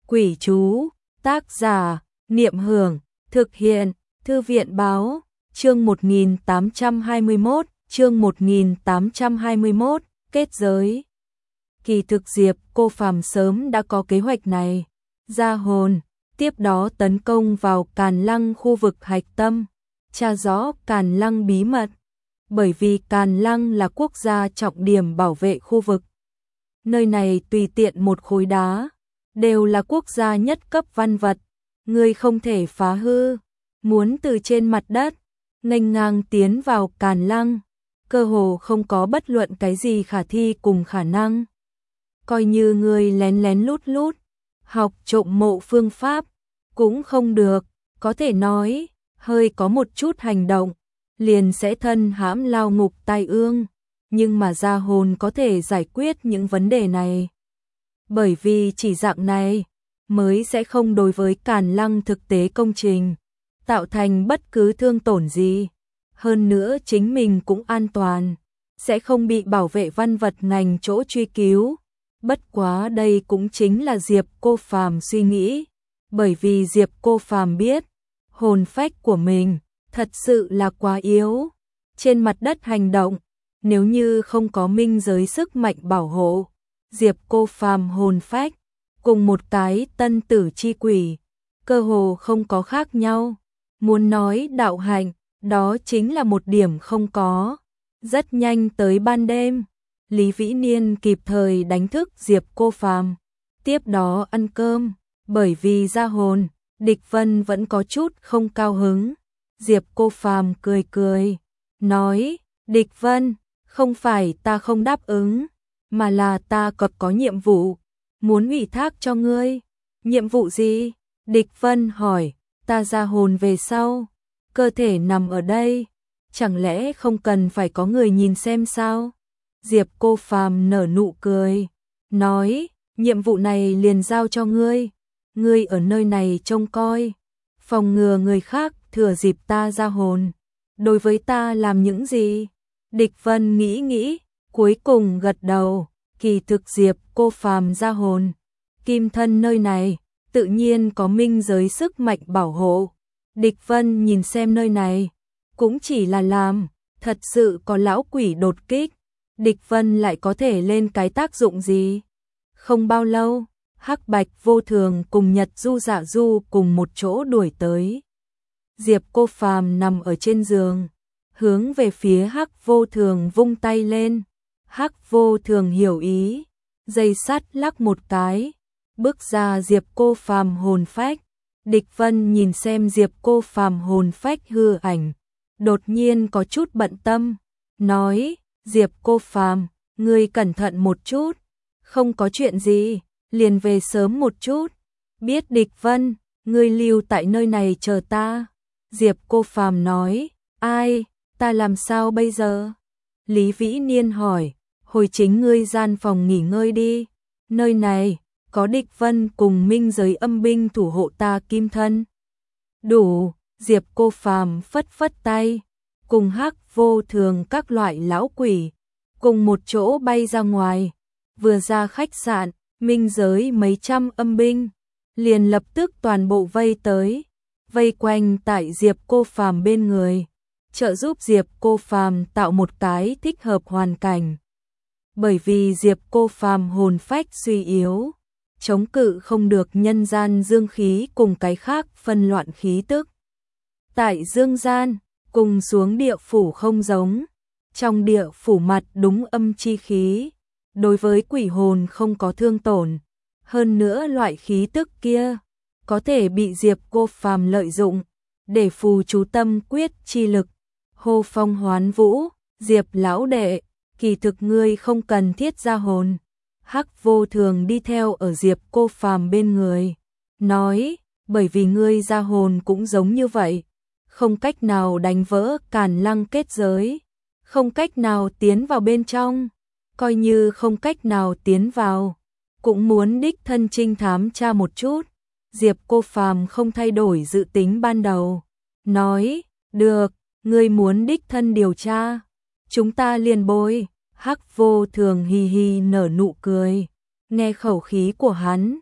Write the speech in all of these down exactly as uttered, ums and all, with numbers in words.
Quỷ chú, tác giả, Niệm Hưởng, thực hiện, Thư viện báo, chương một nghìn tám trăm hai mươi mốt, chương một nghìn tám trăm hai mươi mốt, kết giới. Kỳ thực Diệp Cô Phàm sớm đã có kế hoạch này, ra hồn, tiếp đó tấn công vào Càn Lăng khu vực hạch tâm, tra rõ Càn Lăng bí mật, bởi vì Càn Lăng là quốc gia trọng điểm bảo vệ khu vực. Nơi này tùy tiện một khối đá, đều là quốc gia nhất cấp văn vật, người không thể phá hư, muốn từ trên mặt đất, nghênh ngang tiến vào Càn Lăng, cơ hồ không có bất luận cái gì khả thi cùng khả năng. Coi như người lén lén lút lút, học trộm mộ phương pháp, cũng không được, có thể nói, hơi có một chút hành động, liền sẽ thân hãm lao ngục tai ương, nhưng mà ra hồn có thể giải quyết những vấn đề này. Bởi vì chỉ dạng này, mới sẽ không đối với Càn Lăng thực tế công trình, tạo thành bất cứ thương tổn gì. Hơn nữa chính mình cũng an toàn, sẽ không bị bảo vệ văn vật ngành chỗ truy cứu. Bất quá đây cũng chính là Diệp Cô Phàm suy nghĩ, bởi vì Diệp Cô Phàm biết, hồn phách của mình thật sự là quá yếu, trên mặt đất hành động, nếu như không có minh giới sức mạnh bảo hộ, Diệp Cô Phàm hồn phách cùng một cái tân tử chi quỷ, cơ hồ không có khác nhau. Muốn nói đạo hạnh, đó chính là một điểm không có. Rất nhanh tới ban đêm, Lý Vĩ Niên kịp thời đánh thức Diệp Cô Phàm, tiếp đó ăn cơm, bởi vì ra hồn, Địch Vân vẫn có chút không cao hứng. Diệp Cô Phàm cười cười, nói, Địch Vân, không phải ta không đáp ứng, mà là ta còn có nhiệm vụ, muốn ủy thác cho ngươi. Nhiệm vụ gì? Địch Vân hỏi, ta ra hồn về sau, cơ thể nằm ở đây, chẳng lẽ không cần phải có người nhìn xem sao? Diệp Cô Phàm nở nụ cười, nói, nhiệm vụ này liền giao cho ngươi, ngươi ở nơi này trông coi, phòng ngừa người khác thừa dịp ta ra hồn, đối với ta làm những gì? Địch Vân nghĩ nghĩ, cuối cùng gật đầu, kỳ thực Diệp Cô Phàm ra hồn, kim thân nơi này, tự nhiên có minh giới sức mạnh bảo hộ. Địch Vân nhìn xem nơi này, cũng chỉ là làm, thật sự có lão quỷ đột kích, Địch Vân lại có thể lên cái tác dụng gì? Không bao lâu, Hắc Bạch Vô Thường cùng Nhật Du Dạ Du cùng một chỗ đuổi tới. Diệp Cô Phàm nằm ở trên giường, hướng về phía Hắc Vô Thường vung tay lên. Hắc Vô Thường hiểu ý, dây sắt lắc một cái, bước ra Diệp Cô Phàm hồn phách. Địch Vân nhìn xem Diệp Cô Phàm hồn phách hư ảnh, đột nhiên có chút bận tâm, nói, Diệp Cô Phàm, ngươi cẩn thận một chút, không có chuyện gì, liền về sớm một chút. Biết Địch Vân, ngươi lưu tại nơi này chờ ta. Diệp Cô Phàm nói, ai, ta làm sao bây giờ? Lý Vĩ Niên hỏi, hồi chính ngươi gian phòng nghỉ ngơi đi, nơi này có Địch Vân cùng minh giới âm binh thủ hộ ta kim thân. Đủ, Diệp Cô Phàm phất phất tay, cùng Hắc Vô Thường các loại lão quỷ, cùng một chỗ bay ra ngoài. Vừa ra khách sạn, minh giới mấy trăm âm binh, liền lập tức toàn bộ vây tới, vây quanh tại Diệp Cô Phàm bên người, trợ giúp Diệp Cô Phàm tạo một cái thích hợp hoàn cảnh. Bởi vì Diệp Cô Phàm hồn phách suy yếu, chống cự không được nhân gian dương khí cùng cái khác phân loạn khí tức. Tại dương gian, cùng xuống địa phủ không giống, trong địa phủ mặt đúng âm chi khí, đối với quỷ hồn không có thương tổn, hơn nữa loại khí tức kia có thể bị Diệp Cô Phàm lợi dụng để phù chú tâm quyết chi lực, hô phong hoán vũ. Diệp lão đệ, kỳ thực ngươi không cần thiết ra hồn. Hắc Vô Thường đi theo ở Diệp Cô Phàm bên người, nói, bởi vì ngươi ra hồn cũng giống như vậy, không cách nào đánh vỡ Càn Lăng kết giới, không cách nào tiến vào bên trong, coi như không cách nào tiến vào, cũng muốn đích thân trinh thám tra một chút. Diệp Cô Phàm không thay đổi dự tính ban đầu, nói, được, ngươi muốn đích thân điều tra, chúng ta liền bồi. Hắc Vô Thường hì hì nở nụ cười, nghe khẩu khí của hắn,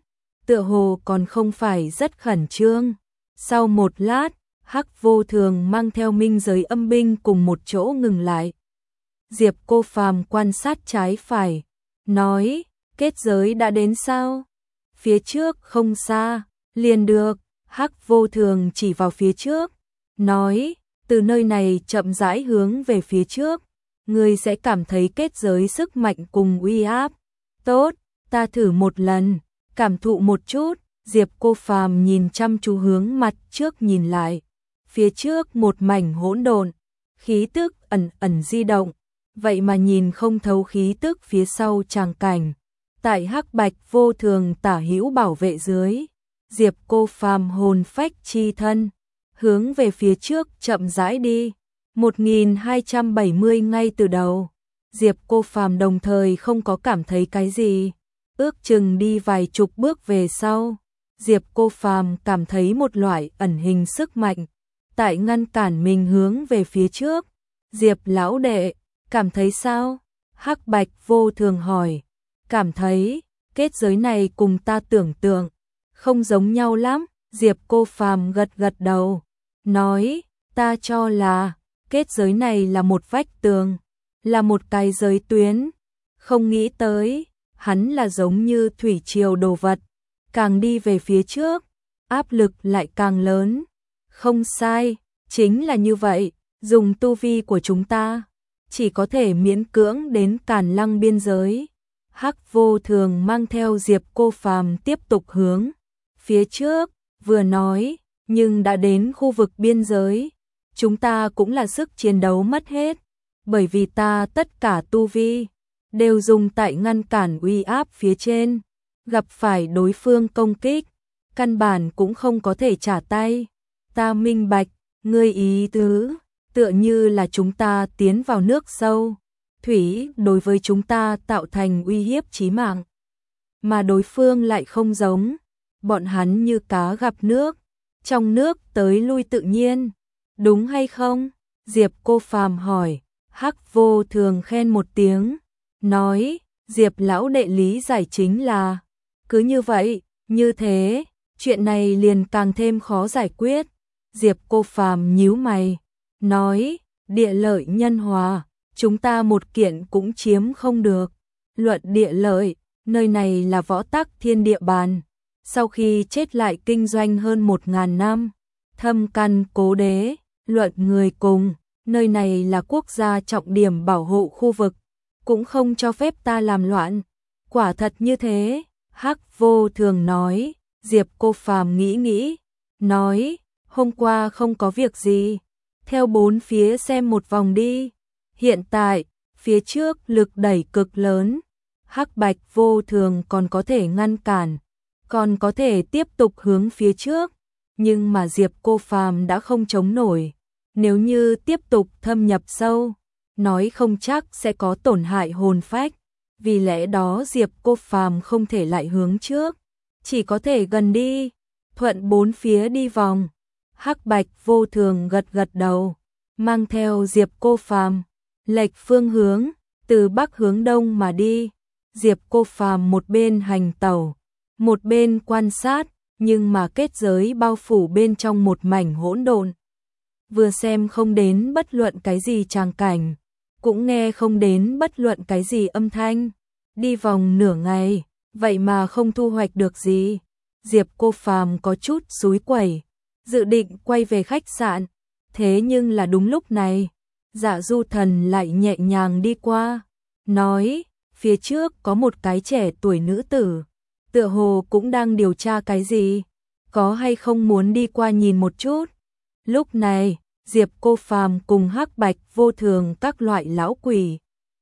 tựa hồ còn không phải rất khẩn trương. Sau một lát, Hắc Vô Thường mang theo minh giới âm binh cùng một chỗ ngừng lại. Diệp Cô Phàm quan sát trái phải, nói, kết giới đã đến sao? Phía trước không xa, liền được. Hắc Vô Thường chỉ vào phía trước, nói, từ nơi này chậm rãi hướng về phía trước, ngươi sẽ cảm thấy kết giới sức mạnh cùng uy áp. Tốt, ta thử một lần, cảm thụ một chút. Diệp Cô Phàm nhìn chăm chú hướng mặt trước nhìn lại, phía trước một mảnh hỗn độn, khí tức ẩn ẩn di động, vậy mà nhìn không thấu khí tức phía sau tràng cảnh. Tại Hắc Bạch Vô Thường tả hữu bảo vệ dưới, Diệp Cô Phàm hồn phách chi thân, hướng về phía trước chậm rãi đi. một nghìn hai trăm bảy mươi ngay từ đầu, Diệp Cô Phàm đồng thời không có cảm thấy cái gì, ước chừng đi vài chục bước về sau, Diệp Cô Phàm cảm thấy một loại ẩn hình sức mạnh tại ngăn cản mình hướng về phía trước. Diệp lão đệ, cảm thấy sao? Hắc Bạch Vô Thường hỏi. Cảm thấy, kết giới này cùng ta tưởng tượng không giống nhau lắm. Diệp Cô Phàm gật gật đầu, nói, ta cho là kết giới này là một vách tường, là một cái giới tuyến. Không nghĩ tới, hắn là giống như thủy triều đồ vật, càng đi về phía trước, áp lực lại càng lớn. Không sai, chính là như vậy, dùng tu vi của chúng ta, chỉ có thể miễn cưỡng đến Càn Lăng biên giới. Hắc Vô Thường mang theo Diệp Cô Phàm tiếp tục hướng phía trước, vừa nói, nhưng đã đến khu vực biên giới, chúng ta cũng là sức chiến đấu mất hết, bởi vì ta tất cả tu vi đều dùng tại ngăn cản uy áp phía trên, gặp phải đối phương công kích, căn bản cũng không có thể trả tay. Ta minh bạch, ngươi ý tứ, tựa như là chúng ta tiến vào nước sâu, thủy đối với chúng ta tạo thành uy hiếp chí mạng, mà đối phương lại không giống, bọn hắn như cá gặp nước, trong nước tới lui tự nhiên, đúng hay không? Diệp Cô Phàm hỏi. Hắc Vô Thường khen một tiếng, nói, Diệp lão đệ lý giải chính là, cứ như vậy, như thế, chuyện này liền càng thêm khó giải quyết. Diệp Cô Phàm nhíu mày, nói, địa lợi nhân hòa, chúng ta một kiện cũng chiếm không được. Luận địa lợi, nơi này là Võ Tắc Thiên địa bàn, sau khi chết lại kinh doanh hơn một ngàn năm, thâm căn cố đế. Luận người cùng, nơi này là quốc gia trọng điểm bảo hộ khu vực, cũng không cho phép ta làm loạn. Quả thật như thế, Hắc Vô Thường nói. Diệp Cô Phàm nghĩ nghĩ, nói, hôm qua không có việc gì, theo bốn phía xem một vòng đi. Hiện tại, phía trước lực đẩy cực lớn, Hắc Bạch Vô Thường còn có thể ngăn cản, còn có thể tiếp tục hướng phía trước, nhưng mà Diệp Cô Phàm đã không chống nổi. Nếu như tiếp tục thâm nhập sâu, nói không chắc sẽ có tổn hại hồn phách, vì lẽ đó Diệp Cô Phàm không thể lại hướng trước, chỉ có thể gần đi, thuận bốn phía đi vòng. Hắc Bạch Vô Thường gật gật đầu, mang theo Diệp Cô Phàm lệch phương hướng, từ bắc hướng đông mà đi. Diệp Cô Phàm một bên hành tẩu, một bên quan sát, nhưng mà kết giới bao phủ bên trong một mảnh hỗn độn. Vừa xem không đến bất luận cái gì tràng cảnh, cũng nghe không đến bất luận cái gì âm thanh. Đi vòng nửa ngày, vậy mà không thu hoạch được gì. Diệp Cô Phàm có chút xúi quẩy, dự định quay về khách sạn. Thế nhưng là đúng lúc này, Dạ Du Thần lại nhẹ nhàng đi qua, nói, phía trước có một cái trẻ tuổi nữ tử, tựa hồ cũng đang điều tra cái gì, có hay không muốn đi qua nhìn một chút. Lúc này, Diệp Cô Phàm cùng Hắc Bạch Vô Thường các loại lão quỷ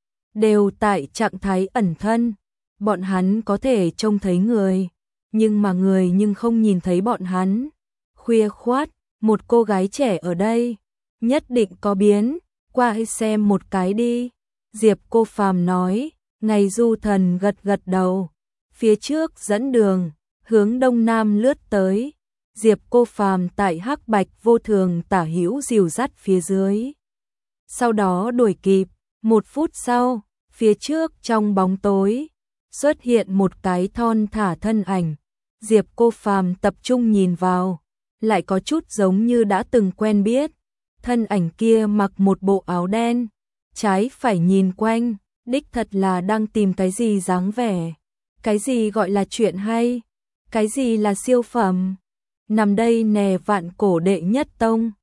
đều tại trạng thái ẩn thân, bọn hắn có thể trông thấy người, nhưng mà người nhưng không nhìn thấy bọn hắn. Khuya khoát, một cô gái trẻ ở đây, nhất định có biến, qua xem một cái đi. Diệp Cô Phàm nói. Ngày Du Thần gật gật đầu, phía trước dẫn đường, hướng đông nam lướt tới. Diệp Cô Phàm tại Hắc Bạch Vô Thường tả hữu dìu dắt phía dưới, sau đó đuổi kịp. Một phút sau, phía trước trong bóng tối xuất hiện một cái thon thả thân ảnh. Diệp Cô Phàm tập trung nhìn vào, lại có chút giống như đã từng quen biết. Thân ảnh kia mặc một bộ áo đen, trái phải nhìn quanh, đích thật là đang tìm cái gì dáng vẻ. Cái gì gọi là chuyện hay? Cái gì là siêu phẩm? Nằm đây nè, vạn cổ đệ nhất tông.